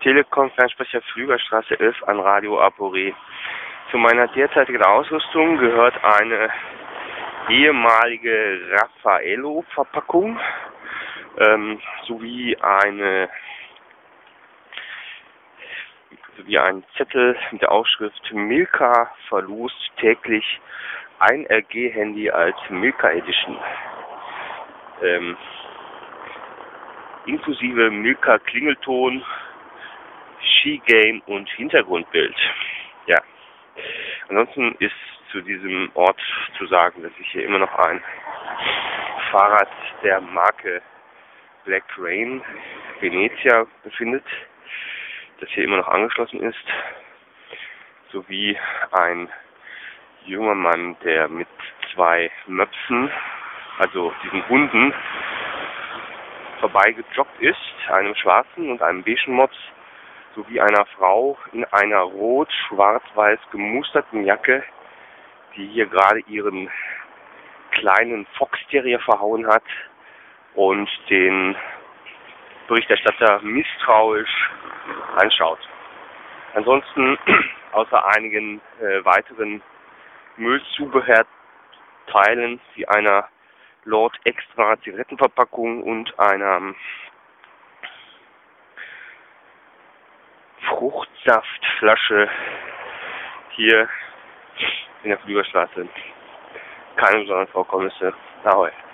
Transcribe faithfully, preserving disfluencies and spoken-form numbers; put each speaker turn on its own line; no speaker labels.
Telekom-Fernsprecher Flügerstraße elf an Radio Apore. Zu meiner derzeitigen Ausrüstung gehört eine ehemalige Raffaello-Verpackung ähm, sowie eine sowie ein Zettel mit der Aufschrift Milka verlost täglich ein L G-Handy als Milka Edition. Ähm, inklusive Milka Klingelton, Skigame und Hintergrundbild. Ja. Ansonsten ist zu diesem Ort zu sagen, dass sich hier immer noch ein Fahrrad der Marke Black Rain Venezia befindet, das hier immer noch angeschlossen ist, sowie ein junger Mann, der mit zwei Möpsen, also diesen Hunden, vorbeigejoggt ist, einem schwarzen und einem beigen Mops, sowie einer Frau in einer rot-schwarz-weiß gemusterten Jacke, die hier gerade ihren kleinen Fox-Terrier verhauen hat und den Berichterstatter misstrauisch anschaut. Ansonsten, außer einigen äh, weiteren Müllzubehörteilen wie einer Lord Extra Zigarettenverpackung und einer Fruchtsaftflasche hier in der Flügerstraße keine besonderen Vorkommnisse. Ahoi.